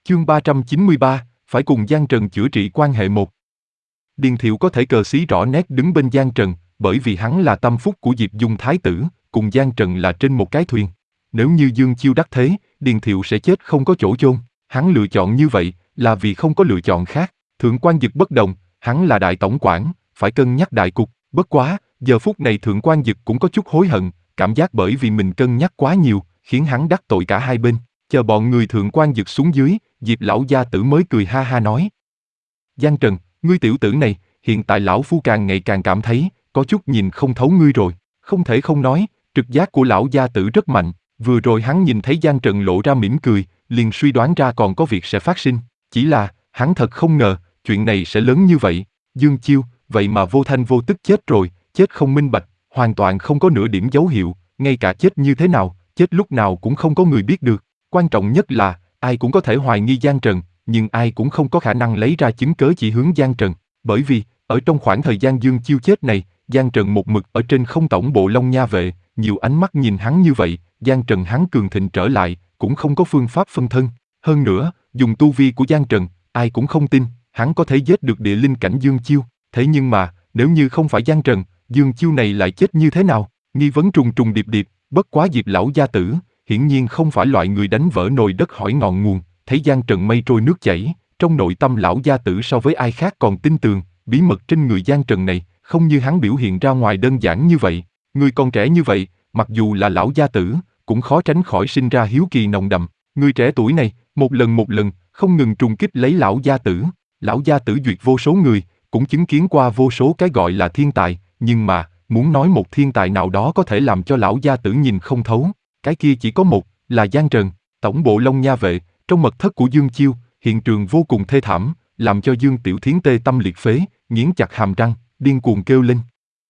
Chương 393, phải cùng Giang Trần chữa trị quan hệ một. Điền Thiệu có thể cờ xí rõ nét đứng bên Giang Trần, bởi vì hắn là tâm phúc của Diệp Dung Thái tử, cùng Giang Trần là trên một cái thuyền. Nếu như Dương Chiêu đắc thế, Điền Thiệu sẽ chết không có chỗ chôn. Hắn lựa chọn như vậy là vì không có lựa chọn khác. Thượng quan Dực bất đồng, hắn là đại tổng quản, phải cân nhắc đại cục. Bất quá, giờ phút này Thượng quan Dực cũng có chút hối hận, cảm giác bởi vì mình cân nhắc quá nhiều, khiến hắn đắc tội cả hai bên. Chờ bọn người Thượng quan Dực xuống dưới, Diệp lão gia tử mới cười ha ha nói: Giang Trần, ngươi tiểu tử này, hiện tại lão phu càng ngày càng cảm thấy, có chút nhìn không thấu ngươi rồi. Không thể không nói, trực giác của lão gia tử rất mạnh. Vừa rồi hắn nhìn thấy Giang Trần lộ ra mỉm cười, liền suy đoán ra còn có việc sẽ phát sinh. Chỉ là, hắn thật không ngờ, chuyện này sẽ lớn như vậy. Dương Chiêu, vậy mà vô thanh vô tức chết rồi, chết không minh bạch, hoàn toàn không có nửa điểm dấu hiệu, ngay cả chết như thế nào, chết lúc nào cũng không có người biết được. Quan trọng nhất là, ai cũng có thể hoài nghi Giang Trần, nhưng ai cũng không có khả năng lấy ra chứng cớ chỉ hướng Giang Trần. Bởi vì, ở trong khoảng thời gian Dương Chiêu chết này, Giang Trần một mực ở trên không tổng bộ Long Nha vệ, nhiều ánh mắt nhìn hắn như vậy, Giang Trần hắn cường thịnh trở lại, cũng không có phương pháp phân thân. Hơn nữa, dùng tu vi của Giang Trần, ai cũng không tin, hắn có thể giết được địa linh cảnh Dương Chiêu. Thế nhưng mà, nếu như không phải Giang Trần, Dương Chiêu này lại chết như thế nào? Nghi vấn trùng trùng điệp điệp, bất quá Diệp lão gia tử, hiển nhiên không phải loại người đánh vỡ nồi đất hỏi ngọn nguồn, thấy Giang Trần mây trôi nước chảy, trong nội tâm lão gia tử so với ai khác còn tin tưởng, bí mật trên người Giang Trần này, không như hắn biểu hiện ra ngoài đơn giản như vậy. Người còn trẻ như vậy, mặc dù là lão gia tử, cũng khó tránh khỏi sinh ra hiếu kỳ nồng đậm. Người trẻ tuổi này, một lần, không ngừng trùng kích lấy lão gia tử. Lão gia tử duyệt vô số người, cũng chứng kiến qua vô số cái gọi là thiên tài, nhưng mà, muốn nói một thiên tài nào đó có thể làm cho lão gia tử nhìn không thấu, cái kia chỉ có một, là Giang Trần. Tổng bộ Long Nha vệ, trong mật thất của Dương Chiêu, hiện trường vô cùng thê thảm, làm cho Dương Tiểu Thiến tê tâm liệt phế, nghiến chặt hàm răng, điên cuồng kêu lên: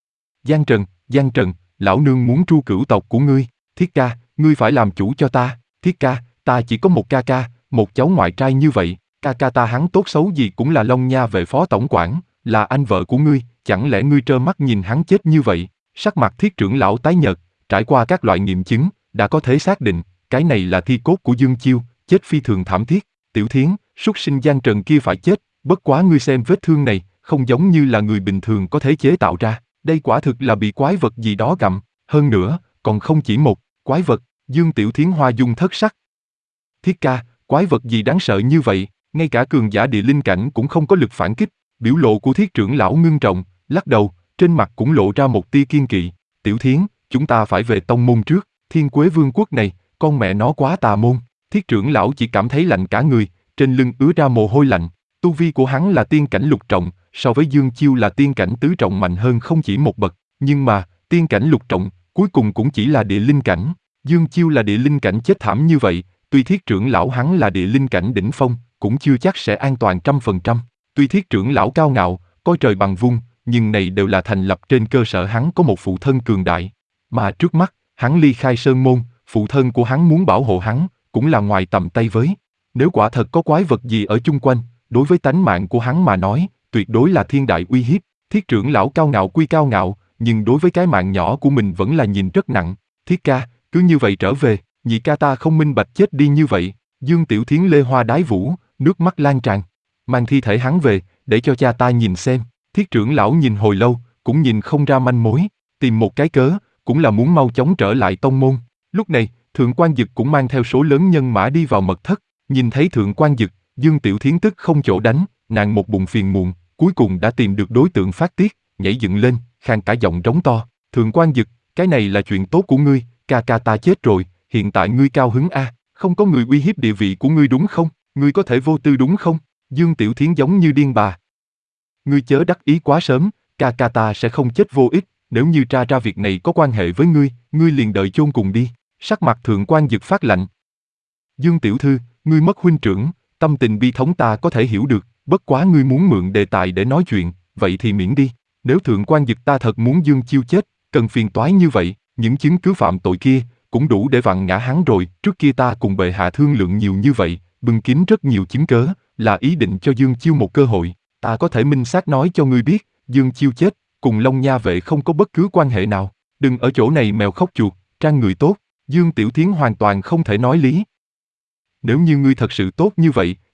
Giang Trần, lão nương muốn tru cửu tộc của ngươi. Thiết ca, ngươi phải làm chủ cho ta. Thiết ca, ta chỉ có một ca ca, một cháu ngoại trai như vậy, ca ca ta hắn tốt xấu gì cũng là Long Nha vệ phó tổng quản, là anh vợ của ngươi, chẳng lẽ ngươi trơ mắt nhìn hắn chết như vậy? Sắc mặt Thiết trưởng lão tái nhợt, trải qua các loại nghiệm chứng, đã có thể xác định, cái này là thi cốt của Dương Chiêu, chết phi thường thảm thiết. Tiểu Thiến, súc sinh Giang Trần kia phải chết, bất quá ngươi xem vết thương này, không giống như là người bình thường có thể chế tạo ra, đây quả thực là bị quái vật gì đó gặm, hơn nữa, còn không chỉ một, quái vật. Dương Tiểu Thiến hoa dung thất sắc. Thiết ca, quái vật gì đáng sợ như vậy, ngay cả cường giả địa linh cảnh cũng không có lực phản kích. Biểu lộ của Thiết trưởng lão ngưng trọng, lắc đầu, trên mặt cũng lộ ra một tia kiên kỵ. Tiểu Thiến, chúng ta phải về tông môn trước, Thiên Quế Vương quốc này, con mẹ nó quá tà môn. Thiết trưởng lão chỉ cảm thấy lạnh cả người, trên lưng ứa ra mồ hôi lạnh. Tu vi của hắn là tiên cảnh lục trọng, so với Dương Chiêu là tiên cảnh tứ trọng mạnh hơn không chỉ một bậc. Nhưng mà, tiên cảnh lục trọng, cuối cùng cũng chỉ là địa linh cảnh. Dương Chiêu là địa linh cảnh chết thảm như vậy, tuy Thiết trưởng lão hắn là địa linh cảnh đỉnh phong, cũng chưa chắc sẽ an toàn 100%. Tuy Thiết trưởng lão cao ngạo, coi trời bằng vung, nhưng này đều là thành lập trên cơ sở hắn có một phụ thân cường đại. Mà trước mắt, hắn ly khai sơn môn, phụ thân của hắn muốn bảo hộ hắn, cũng là ngoài tầm tay với. Nếu quả thật có quái vật gì ở chung quanh, đối với tánh mạng của hắn mà nói, tuyệt đối là thiên đại uy hiếp. Thiết trưởng lão cao ngạo quy cao ngạo, nhưng đối với cái mạng nhỏ của mình vẫn là nhìn rất nặng. Thiết ca, cứ như vậy trở về, nhị ca ta không minh bạch chết đi như vậy. Dương Tiểu Thiến lê hoa đái vũ, nước mắt lan tràn. Mang thi thể hắn về, để cho cha ta nhìn xem. Thiết trưởng lão nhìn hồi lâu, cũng nhìn không ra manh mối, tìm một cái cớ, cũng là muốn mau chóng trở lại tông môn. Lúc này, Thượng quan Dực cũng mang theo số lớn nhân mã đi vào mật thất, nhìn thấy Thượng quan Dực, Dương Tiểu Thiến tức không chỗ đánh, nàng một bụng phiền muộn, cuối cùng đã tìm được đối tượng phát tiết, nhảy dựng lên, khàn cả giọng trống to: Thượng quan Dực, cái này là chuyện tốt của ngươi, ca ca ta chết rồi, hiện tại ngươi cao hứng a, không có người uy hiếp địa vị của ngươi đúng không? Ngươi có thể vô tư đúng không? Dương Tiểu Thiến giống như điên bà. Ngươi chớ đắc ý quá sớm, ca ca ta sẽ không chết vô ích, nếu như tra ra việc này có quan hệ với ngươi, ngươi liền đợi chôn cùng đi. Sắc mặt Thượng quan Dực phát lạnh. Dương tiểu thư, ngươi mất huynh trưởng, tâm tình bi thống ta có thể hiểu được, bất quá ngươi muốn mượn đề tài để nói chuyện, vậy thì miễn đi. Nếu Thượng quan Dực ta thật muốn Dương Chiêu chết, cần phiền toái như vậy, những chứng cứ phạm tội kia cũng đủ để vặn ngã hắn rồi. Trước kia ta cùng bệ hạ thương lượng nhiều như vậy, bưng kín rất nhiều chứng cớ, là ý định cho Dương Chiêu một cơ hội. Ta có thể minh xác nói cho ngươi biết, Dương Chiêu chết, cùng Long Nha vệ không có bất cứ quan hệ nào. Đừng ở chỗ này mèo khóc chuột, trang người tốt. Dương Tiểu Thiến hoàn toàn không thể nói lý. Nếu như ngươi thật sự tốt như vậy,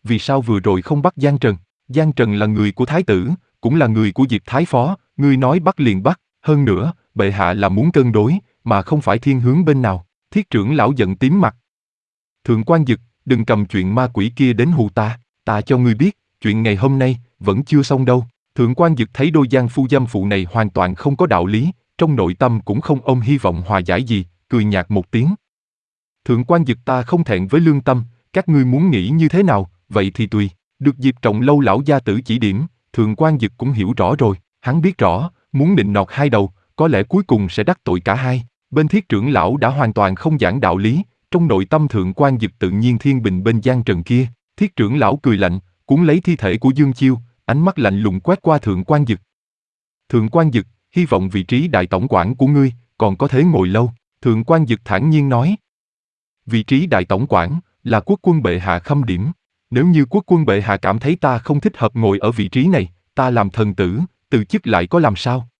vì sao vừa rồi không bắt Giang Trần? Giang Trần là người của thái tử, cũng là người của Diệp Thái Phó, ngươi nói bắt liền bắt, hơn nữa, bệ hạ là muốn cân đối, mà không phải thiên hướng bên nào. Thiết trưởng lão giận tím mặt. Thượng quan Dực, đừng cầm chuyện ma quỷ kia đến hù ta cho ngươi biết, chuyện ngày hôm nay, vẫn chưa xong đâu. Thượng quan Dực thấy đôi giang phu dâm phụ này hoàn toàn không có đạo lý, trong nội tâm cũng không ôm hy vọng hòa giải gì, cười nhạt một tiếng. Thượng quan Dực, ta không thẹn với lương tâm, các ngươi muốn nghĩ như thế nào, vậy thì tùy. Được Diệp Trọng Lâu lão gia tử chỉ điểm, Thượng quan Dực cũng hiểu rõ rồi, hắn biết rõ, muốn nịnh nọt hai đầu, có lẽ cuối cùng sẽ đắc tội cả hai. Bên Thiết trưởng lão đã hoàn toàn không giảng đạo lý, trong nội tâm Thượng quan Dực tự nhiên thiên bình bên Giang Trần kia. Thiết trưởng lão cười lạnh, cuốn lấy thi thể của Dương Chiêu, ánh mắt lạnh lùng quét qua Thượng quan Dực. Thượng quan Dực, hy vọng vị trí đại tổng quản của ngươi còn có thể ngồi lâu. Thượng quan Dực thản nhiên nói. Vị trí đại tổng quản là quốc quân bệ hạ khâm điểm. Nếu như quốc quân bệ hạ cảm thấy ta không thích hợp ngồi ở vị trí này, ta làm thần tử, từ chức lại có làm sao?